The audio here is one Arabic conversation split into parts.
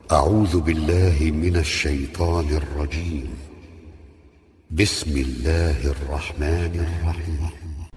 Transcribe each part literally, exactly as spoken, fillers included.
أعوذ بالله من الشيطان الرجيم. بسم الله الرحمن الرحيم.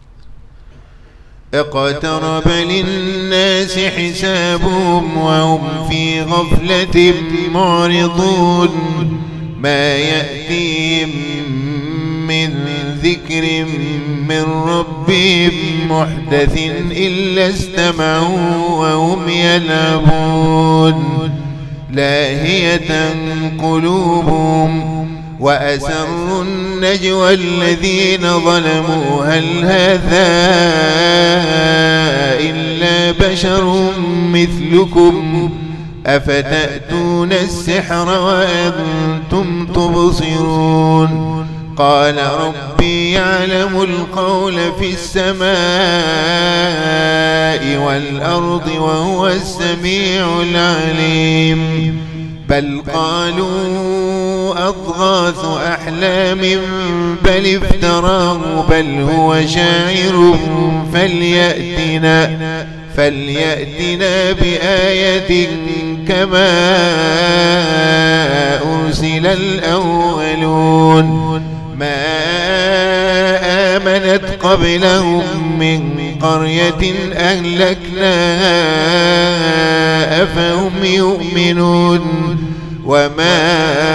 اقترب للناس حسابهم وهم في غفلة معرضون. ما يأتيهم من ذكر من ربهم محدث إلا استمعوا وهم يلعبون. لاهية قلوبهم وأسروا النجوى الذين ظلموا هل هذا إلا بشر مثلكم أفتأتون السحر وأنتم تبصرون. قال ربي يعلم القول في السماء والأرض وهو السميع العليم. بل قالوا أضغاث أحلام بل افتراه بل هو شاعر فليأتنا فليأتنا بآية كما أرسل الأولون. ما آمنت قبلهم من قرية أهلكناها أفهم يؤمنون. وما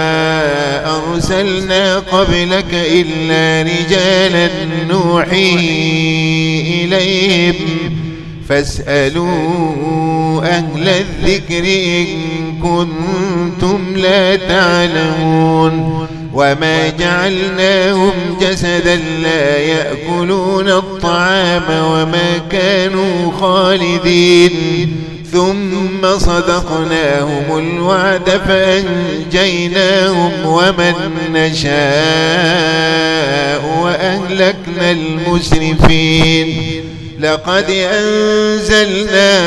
أرسلنا قبلك إلا رجالا نوحي إليهم فاسألوا أهل الذكر إن كنتم لا تعلمون. وما جعلناهم جسدا لا يأكلون الطعام وما كانوا خالدين. ثم صدقناهم الوعد فأنجيناهم ومن نشاء وأهلكنا المسرفين. لقد أنزلنا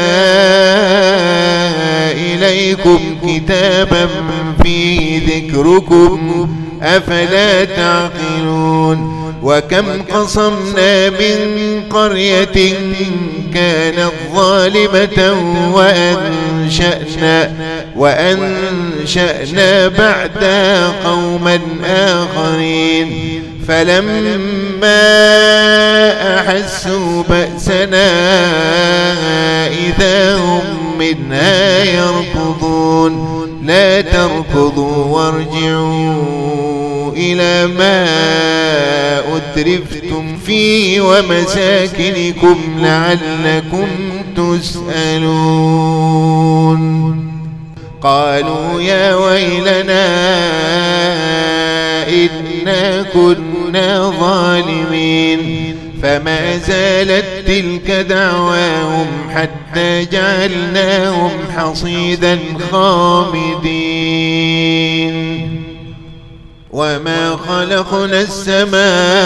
إليكم كتابا فيه ذكركم أفلا تعقلون. وكم قصمنا من قرية كانت ظالمة وأنشأنا, وأنشأنا بعدها قوما آخرين. فلما أحسوا بأسنا إذا هم منها يركضون. لا تركضوا وارجعوا إلى ما أترفتم فيه ومساكنكم لعلكم تسألون. قالوا يا ويلنا إنا كنا ظالمين. فما زالت تلك دعواهم حتى جعلناهم حصيدا خامدين. وما خلقنا السماء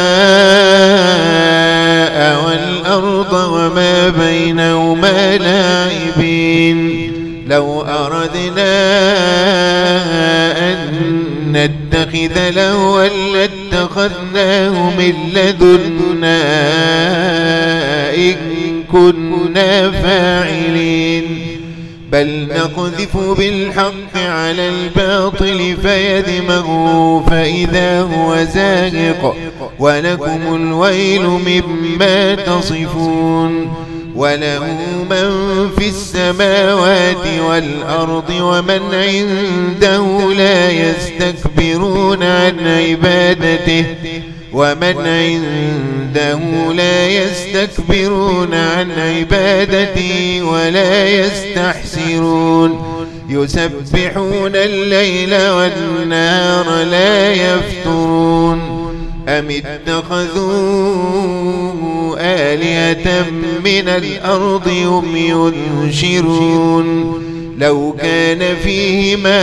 والأرض وما بينهما لاعبين. لو أردنا أن نتخذ لهوا لاتخذناه من لدنا إن كنا فاعلين. بل نقذف بالحق على الباطل فيدمغه فإذا هو زاهق ولكم الويل مما تصفون. وله من في السماوات والأرض ومن عنده لا يستكبرون عن عبادته ومن عنده لا يستكبرون عن عبادته ولا يستحسرون. يسبحون الليل والنهار لا يفترون. أم اتخذوا آلهة من الأرض هم ينشرون. لو كان فيهما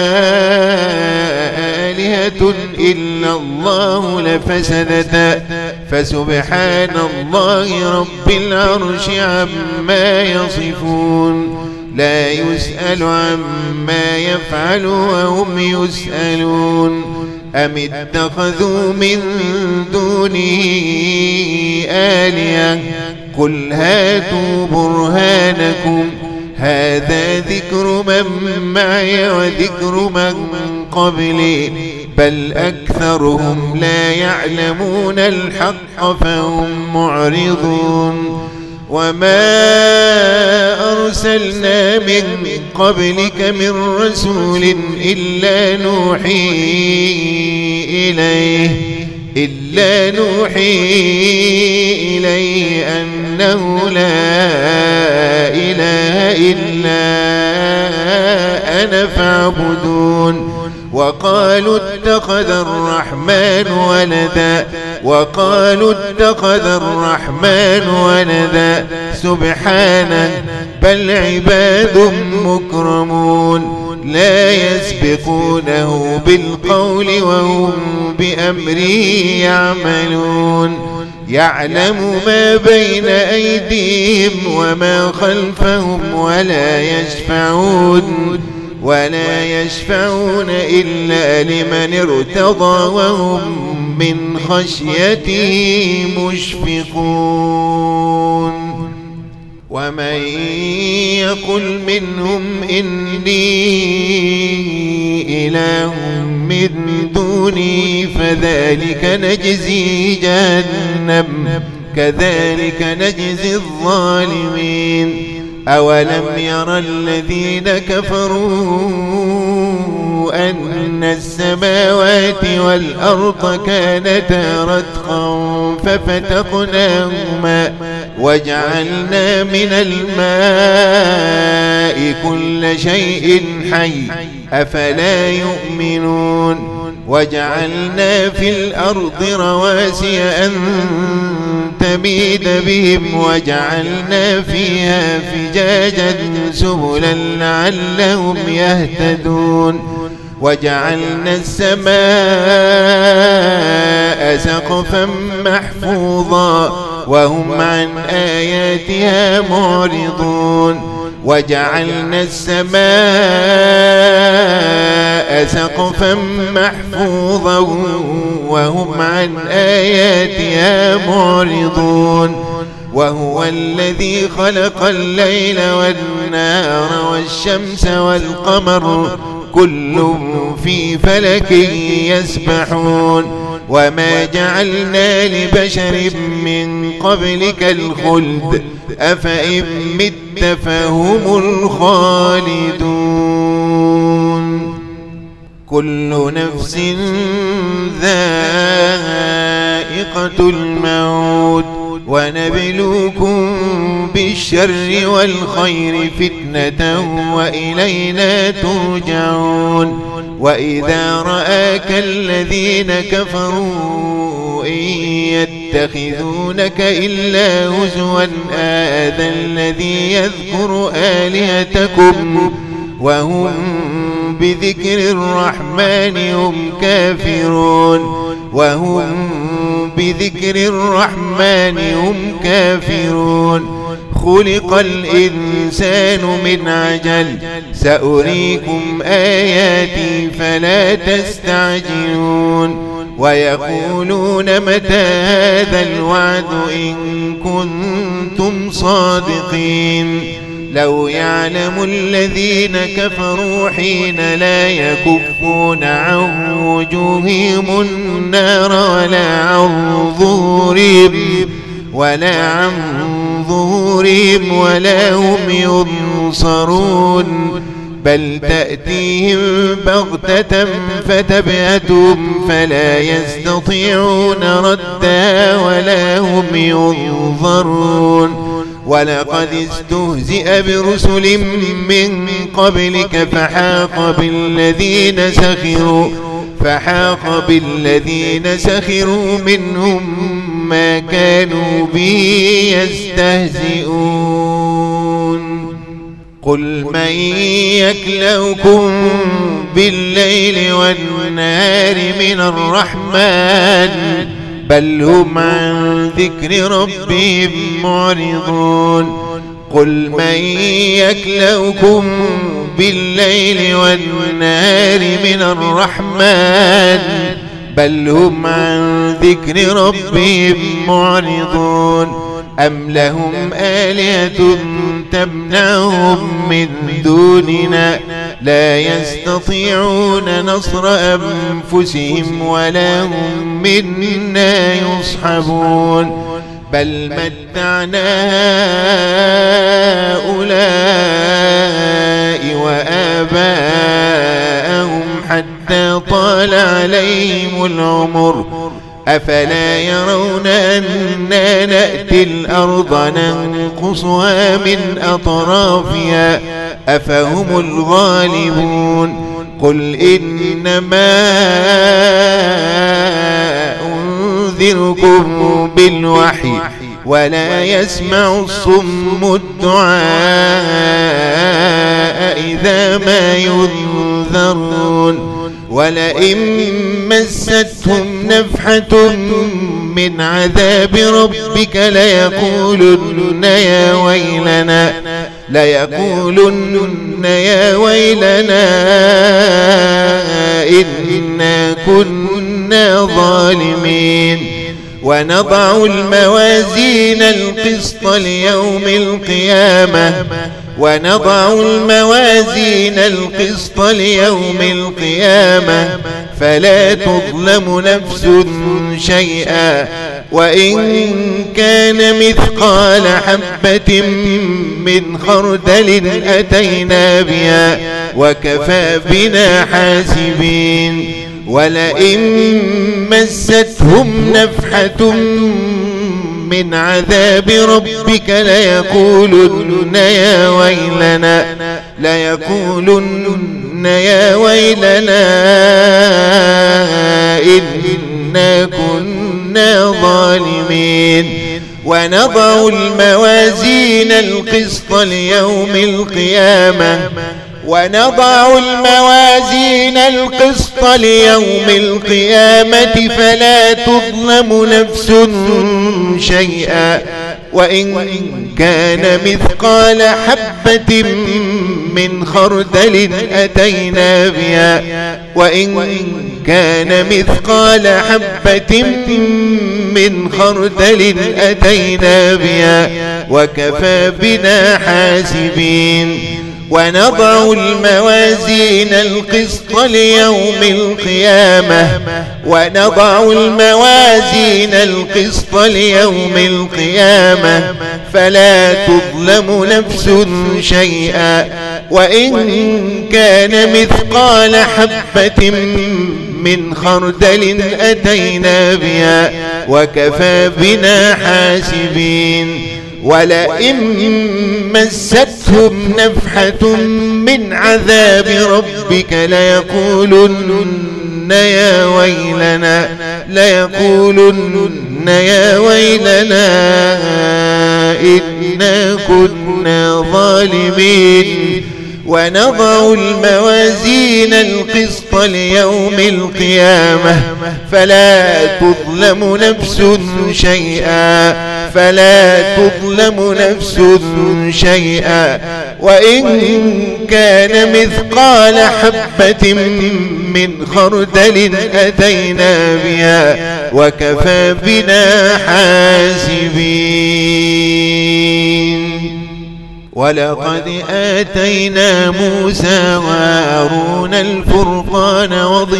آلهة إلا الله لفسدتا فسبحان الله رب العرش عما يصفون. لا يسأل عما يفعل وهم يسألون. أم اتخذوا من دونه آلهة قل هاتوا برهانكم هذا ذكر من معي وذكر من قبلي بل أكثرهم لا يعلمون الحق فهم معرضون وما أرسلنا من قبلك من رسول إلا نوحي إليه إلا نوحي إليه أنه لا إله إلا أنا فاعبدون وقالوا اتخذ الرحمن ولدا وقالوا اتخذ الرحمن ولدا سبحانه بل عباد مكرمون لا يسبقونه بالقول وهم بأمره يعملون يعلم ما بين أيديهم وما خلفهم ولا يشفعون ولا يشفعون إلا لمن ارتضى وهم من خشيته مشفقون ومن يقل منهم إني إله من دوني فذلك نجزي جهنم كذلك نجزي الظالمين أولم يرى الذين كفروا أن السماوات والأرض كانتا رتقا ففتقناهما وجعلنا من الماء كل شيء حي أفلا يؤمنون وجعلنا في الأرض رواسي أن تميد بهم وجعلنا فيها فجاجا سبلا لعلهم يهتدون وجعلنا السماء سقفا محفوظا وهم عن آياتها معرضون وجعلنا السماء سقفا محفوظا وهم عن آياتها معرضون وهو الذي خلق الليل والنهار والشمس والقمر كل في فلك يسبحون وما جعلنا لبشر من قبلك الخلد أفإن مت فهم الخالدون كل نفس ذائقة الموت ونبلوكم بالشر والخير فتنة وإلينا ترجعون وإذا رآك الذين كفروا إن يتخذونك إلا هزوا هذا الذي يذكر آلهتكم وهم بذكر الرحمن هم كافرون وهم بذكر الرحمن هم كافرون خلق الإنسان من عجل سأريكم آياتي فلا تستعجلون ويقولون متى هذا الوعد إن كنتم صادقين لو يعلم الذين كفروا حين لا يكفون عن وجوههم النار ولا عن ظهورهم ولا عن ظهورهم ولا هم ينصرون بل تأتيهم بغتة فتبهتهم فلا يستطيعون ردا ولا هم ينظرون ولقد استهزئ برسل من قبلك فحاق بالذين سخروا فحاق بالذين سخروا منهم ما كانوا به يستهزئون قل من يكلؤكم بالليل والنهار من الرحمن بل هم عن ذكر ربهم معرضون قل من يكلؤكم بالليل والنهار من الرحمن بل هم عن ذكر ربهم معرضون أم لهم آلهة تمنعهم من دوننا لا يستطيعون نصر أنفسهم ولا هم منا يصحبون بل متعنا هؤلاء وآباءهم حتى طال عليهم العمر أفلا يرون أنا نأتي الأرض ننقصها من أطرافها أفهم الغالبون قل إنما أنذركم بالوحي ولا يسمع الصم الدعاء إذا ما ينذرون ولئن مستهم نفحة من عذاب ربك ليقولن يا ويلنا ليقولن يا ويلنا إنا كنا ظالمين ونضع الموازين القسط ليوم القيامة ونضع الموازين القسط ليوم القيامة فلا تظلم نفس شيئا وإن كان مثقال حبة من خردل أتينا بها وكفى بنا حاسبين ولئن مستهم نفحة من عذاب ربك ليقولن يا ويلنا ليقولن يا ويلنا إنا كنا ظالمين ونضع الموازين القسط ليوم القيامة ونضع الموازين القسط ليوم القيامة فلا تظلم نفس شيئا وإن كان مثقال حبة من خردل أتينا بها وإن كان مثقال حبة من خردل أتينا بها وكفى بنا حاسبين ونضع الموازين القسط ليوم القيامة ونضع الموازين القسط ليوم القيامة فلا تظلم نفس شيئا وإن كان مثقال حبة من خردل أتينا بها وكفى بنا حاسبين ولئن مستهم نفحة من عذاب ربك ليقولن يا ويلنا ليقولن يا ويلنا إنا كنا ظالمين ونضع الموازين القسط ليوم القيامة فلا تظلم نفس شيئا فلا تظلم نفس شيئا وإن كان مثقال حبة من خردل أتينا بها وكفى بنا حاسبين ولقد آتينا موسى وهارون الفرقان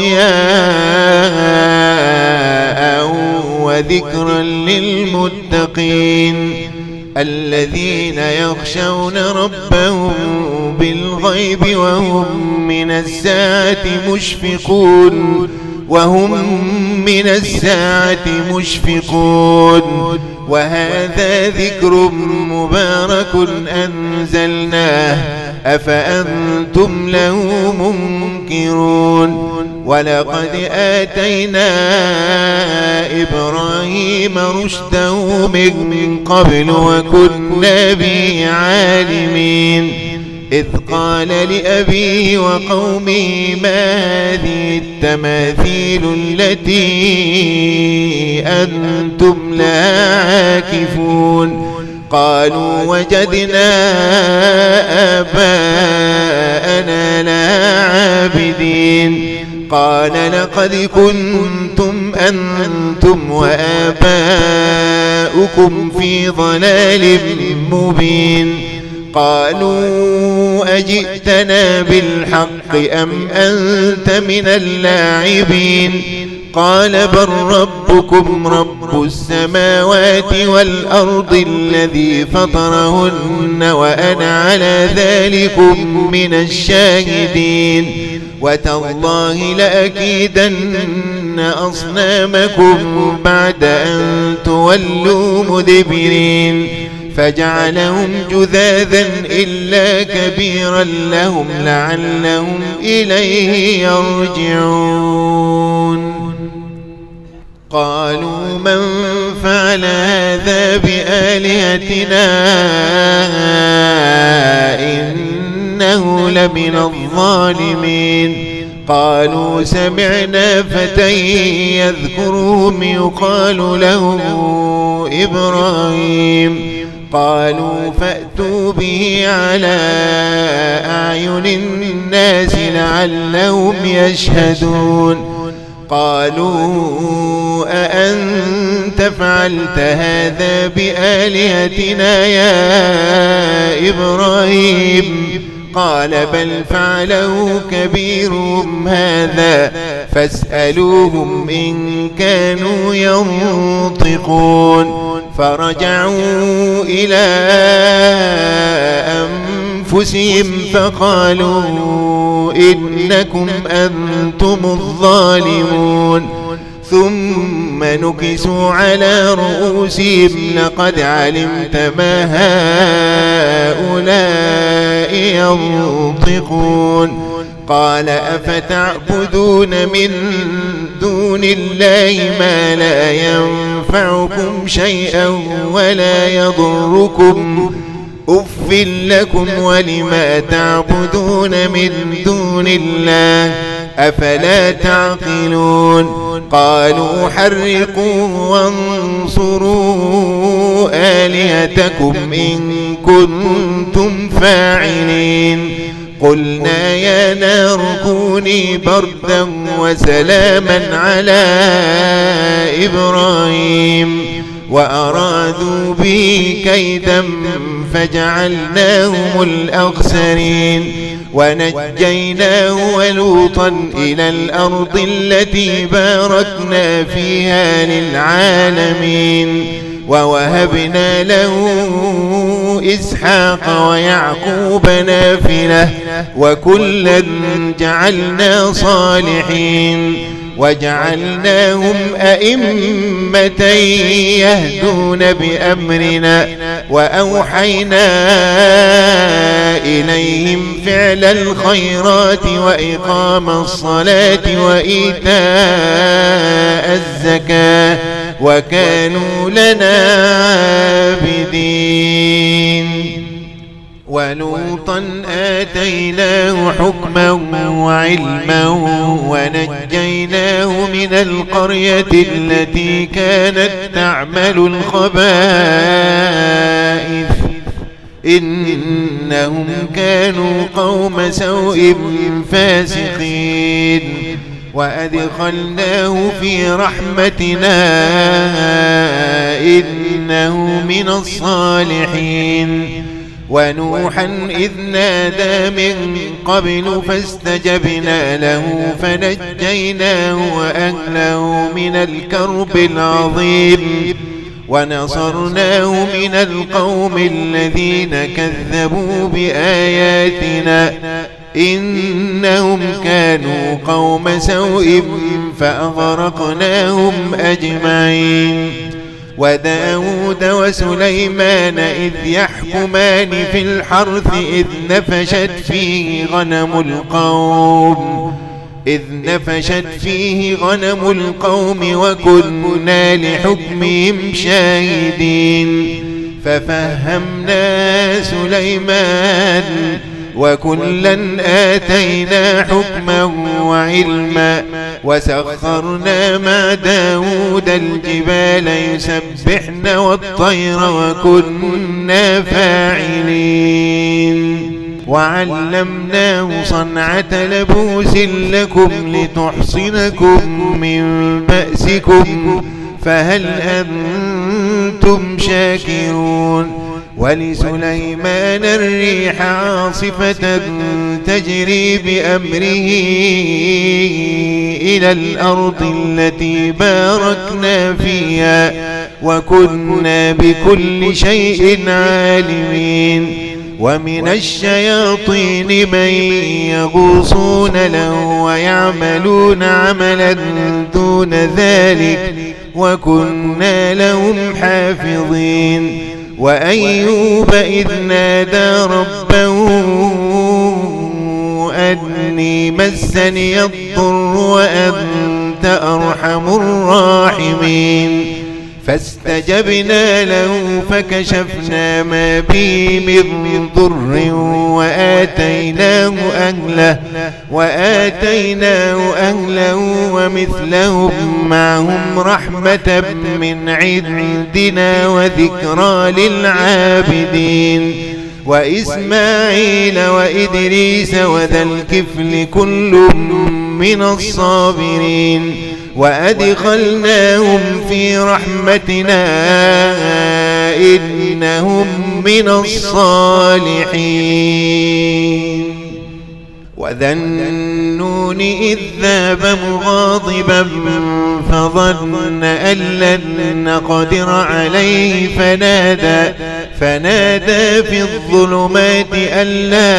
وضياء وذكرا للمتقين الذين يخشون ربهم بالغيب وهم من الساعة مشفقون وهم من الساعة مشفقون وهذا ذكر مبارك أنزلناه أفأنتم له منكرون ولقد آتينا إبراهيم رشده من قبل وكنا به عالمين إذ قال لأبيه وقومه ما هذه التماثيل التي أنتم لها عاكفون قالوا وجدنا آباءنا لها عابدين قال لقد كنتم أنتم وآباؤكم في ضلال مبين قالوا أجئتنا بالحق أم أنت من اللاعبين قال بل ربكم رب السماوات والأرض الذي فطرهن وأنا على ذلكم من الشاهدين وتالله لأكيدن أصنامكم بعد أن تولوا مدبرين فجعلهم جذاذا إلا كبيرا لهم لعلهم إليه يرجعون قالوا من فعل هذا بآلهتنا إنه لمن الظالمين قالوا سمعنا فتى يذكرهم يقال له إبراهيم قالوا فأتوا به على أعين الناس لعلهم يشهدون قالوا أأنت فعلت هذا بآلهتنا يا إبراهيم قال بل فعله كبيرهم هذا فاسألوهم إن كانوا ينطقون فرجعوا إلى أنفسهم فقالوا إنكم أنتم الظالمون ثم نكسوا على رؤوسهم لقد علمت ما هؤلاء ينطقون قال أفتعبدون من دون الله ما لا ينفعكم شيئا ولا يضركم أف لكم ولما تعبدون من دون الله أفلا تعقلون قالوا حرقوا وانصروا آلهتكم إن كنتم فاعلين قلنا يا نار كوني بردا وسلاما على إبراهيم وأرادوا به كيدا فجعلناهم الأخسرين ونجيناه ولوطا إلى الأرض التي باركنا فيها للعالمين ووهبنا له إسحاق ويعقوب نافلة وكلا جعلنا صالحين وجعلناهم أئمة يهدون بأمرنا وأوحينا إليهم فعل الخيرات وإقام الصلاة وإيتاء الزكاة وكانوا لنا عابدين ولوطا آتيناه حكما وعلما ونجيناه من القرية التي كانت تعمل الخبائث إنهم كانوا قوم سوء فاسقين وأدخلناه في رحمتنا إنه من الصالحين ونوحا إذ نادى من قبل فاستجبنا له فنجيناه وأهله من الكرب العظيم ونصرناه من القوم الذين كذبوا بآياتنا إنهم كانوا قوم سوء فأغرقناهم أجمعين وداود وسليمان إذ يحكمان في الحرث إذ نفشت فيه غنم القوم إذ نفشت فيه غنم القوم وكنا لحكمهم شاهدين ففهمنا سليمان وكلا آتينا حكما وعلما وسخرنا مع داود الجبال يسبحن والطير وكنا فاعلين وعلمناه صنعة لبوس لكم لتحصنكم من بأسكم فهل أنتم شاكرون ولسليمان الريح عاصفة تجري بأمره إلى الأرض التي باركنا فيها وكنا بكل شيء عالمين ومن الشياطين من يغوصون له ويعملون عملا دون ذلك وكنا لهم حافظين وأيوب إذ نادى ربه أني مسني الضر وأنت أرحم الراحمين فاستجبنا له فكشفنا ما به من ضر وآتيناه أهله وآتيناه أهله ومثلهم معهم رحمة من عندنا وذكرى للعابدين وإسماعيل وإدريس وذا الكفل كل من الصابرين وأدخلناهم في رحمتنا إنهم من الصالحين وذا النون إذ ذهب مغاضبا فظن أن لن نقدر عليه فنادى فنادى في الظلمات أن لا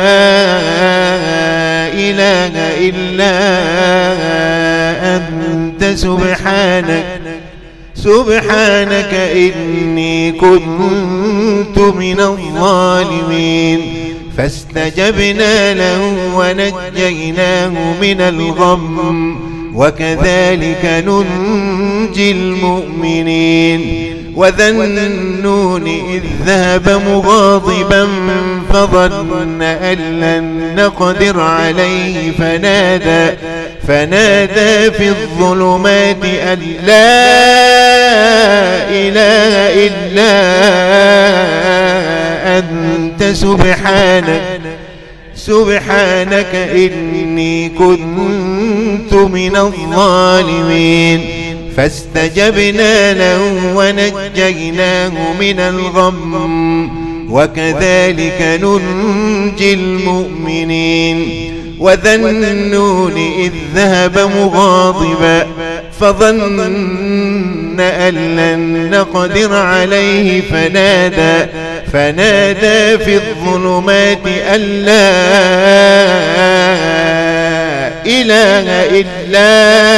إله إلا أنت سبحانك سبحانك إني كنت من الظالمين فاستجبنا له ونجيناه من الغم وكذلك ننجي المؤمنين وذا النون إذ ذهب مغاضبا فظن أن لن نقدر عليه فنادى فنادى في الظلمات أن لا إله إلا أنت سبحانك سبحانك إني كنت من الظالمين فاستجبنا له ونجيناه من الغم وكذلك ننجي المؤمنين وذا النون إذ ذهب مغاضبا فظن أن لن نقدر عليه فنادى فنادى في الظلمات أن لا إله إلا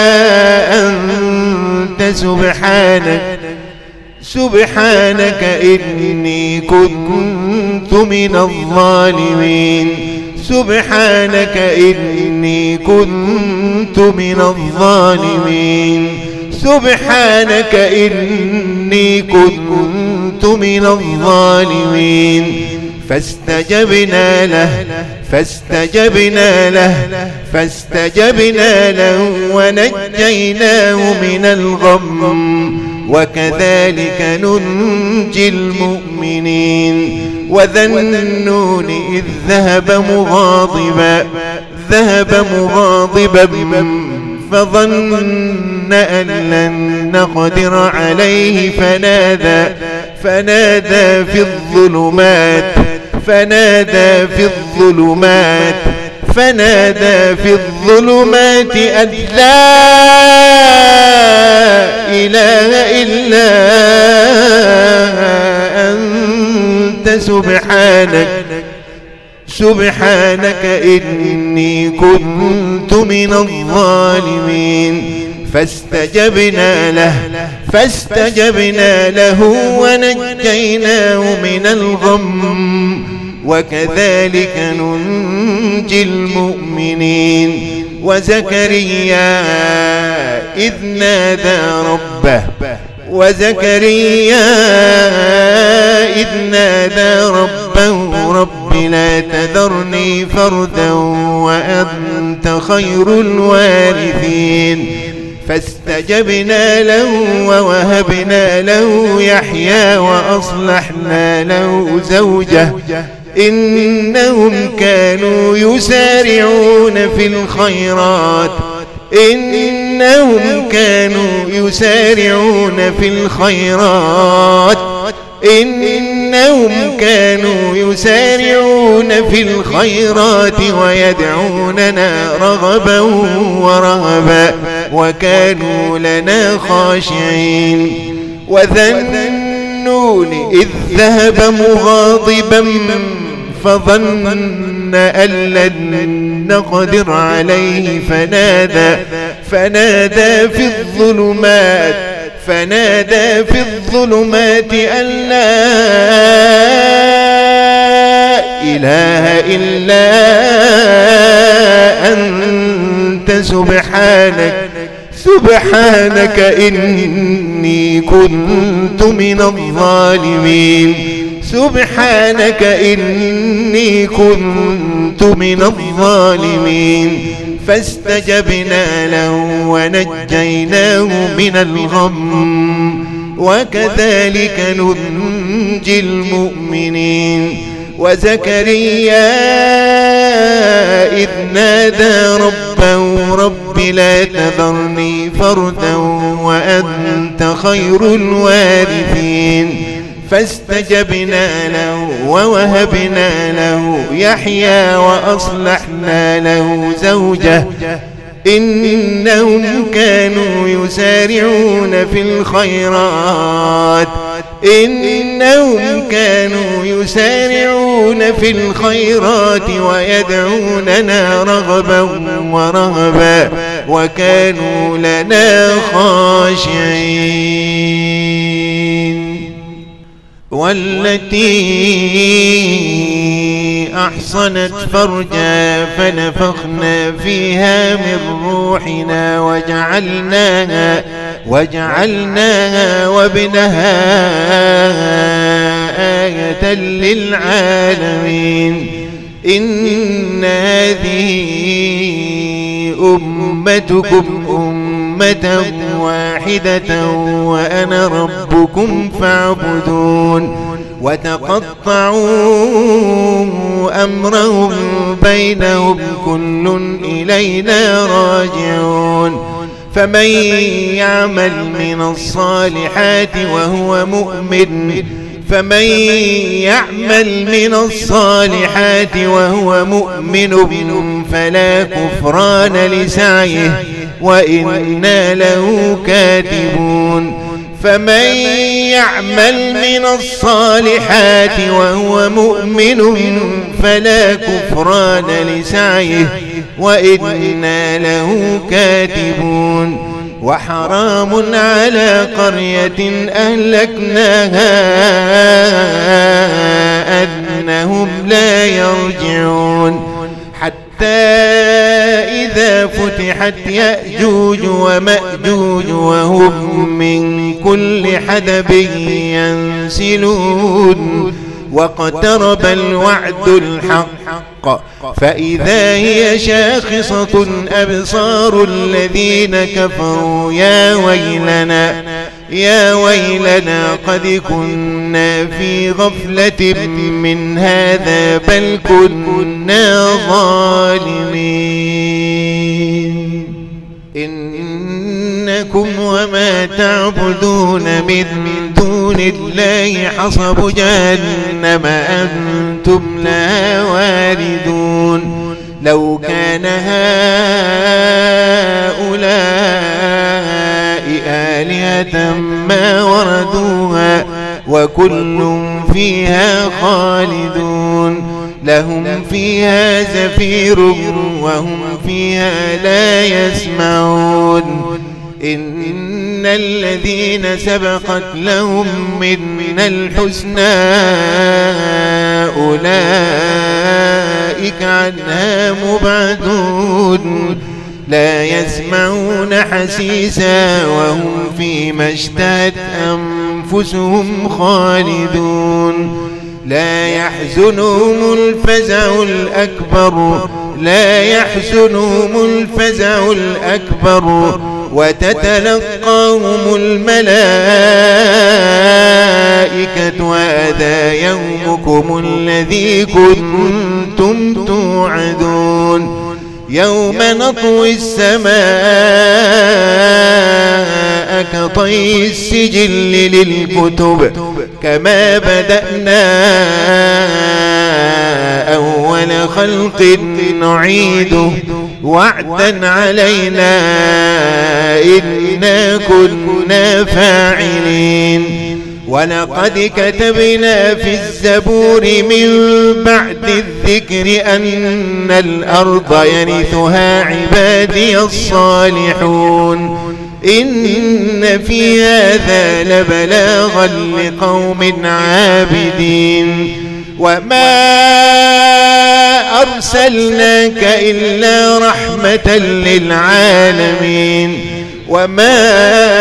أنت سبحانك سبحانك إني كنت من الظالمين سبحانك إني كنت من الظالمين سبحانك إني كنت من الظالمين فاستجبنا له فاستجبنا له فاستجبنا له ونجيناه من الغم وكذلك ننجي المؤمنين وذا النون إذ ذهب مغاضبا ذهب مغاضبا فظن أن لن نقدر عليه فنادى فنادى في الظلمات فنادى في الظلمات فنادى في الظلمات أن لا إله إلا أنت سبحانك سبحانك إني كنت من الظالمين فاستجبنا له فاستجبنا له ونجيناه من الغم وكذلك ننجي المؤمنين وزكريا إذ نادى ربه وزكريا إذ نادى ربه رب لا تذرني فردا وأنت خير الوارثين فاستجبنا له ووهبنا له يحيى وأصلحنا له زوجه إنهم كانوا يسارعون في الخيرات إنهم كانوا يسارعون في الخيرات إنهم كانوا يسارعون في الخيرات ويدعوننا رغبا ورهبا وكانوا لنا خاشعين وذا النون إذ ذهب مغاضبا فظن أن لن نقدر عليه فنادى فنادى في الظلمات فنادى في الظلمات أن لا إله إلا أنت سبحانك سبحانك إني كنت من الظالمين سبحانك إني كنت من الظالمين فاستجبنا له ونجيناه من الغم وكذلك ننجي المؤمنين وزكريا إذ نادى ربه رب لا تذرني فردا وأنت خير الوارثين فاستجبنا له ووهبنا له يحيى وأصلحنا له زوجه إنهم كانوا يسارعون في الخيرات إنهم كانوا يسارعون في الخيرات ويدعوننا رغبا ورهبا وكانوا لنا خاشعين والتي أحصنت فرجا فنفخنا فيها من روحنا وجعلناها وجعلناها وابنها آية للعالمين إن هذه أمتكم أمة واحدة وأنا ربكم فاعبدون وتقطعوا أمرهم بينهم كل إلينا راجعون فمن يعمل من الصالحات وهو مؤمن فمن يعمل من الصالحات وهو مؤمن فلا كفران لسعيه وإنا له كاتبون فمن يعمل من الصالحات وهو مؤمن فلا كفران لسعيه وإنا له كاتبون وحرام على قرية أهلكناها أنهم لا يرجعون حتى إذا فتحت يأجوج ومأجوج وهم من كل حدب ينسلون واقترب الوعد الحق فإذا هي شاخصة أبصار الذين كفروا يا ويلنا يا ويلنا قد كنا في غفلة من هذا بل كنا ظالمين إنكم وما تعبدون من دون الله حصب جهنم أنتم لها واردون لو كان هؤلاء آلهة ما وردوها وكل فيها خالدون لهم فيها زفير وهم فيها لا يسمعون إن الذين سبقت لهم من الحسنى أولئك عنها مبعدون لا يسمعون حسيسا وهم فيما اشتهت أنفسهم خالدون لا يحزنهم الفزع الأكبر لا يحزنهم الفزع الأكبر وتتلقاهم الملائكة هذا يومكم الذي كنتم توعدون يوم نطوي السماء كطي السجل للكتب كما بدأنا أول خلق نعيده وعدا علينا إنا كنا فاعلين ولقد كتبنا في الزبور من بعد الذكر أن الأرض يرثها عبادي الصالحون إن في هذا لبلاغا لقوم عابدين وما أرسلناك إلا رحمة للعالمين وما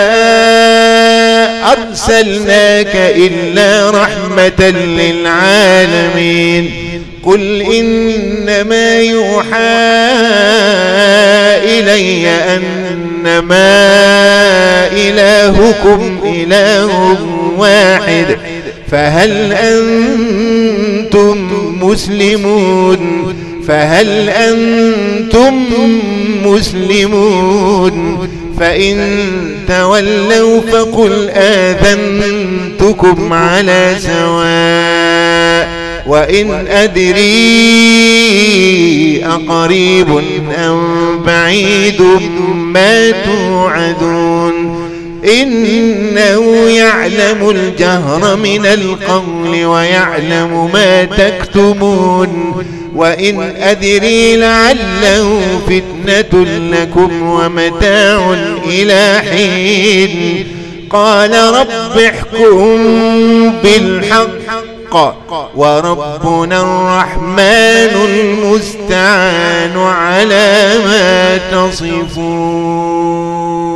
أرسلناك إلا رحمة للعالمين قل إنما يوحى إلي أنما إلهكم إله واحد فهل أنتم مسلمون فهل أنتم مسلمون فإن تولوا فقل آذنتكم على سواء وإن أدري أقريب أم بعيد ما توعدون إنه يعلم الجهر من القول ويعلم ما تكتمون وإن أدري لعله فتنة لكم ومتاع إلى حين قال رب احكم بالحق وربنا الرحمن المستعان على ما تصفون.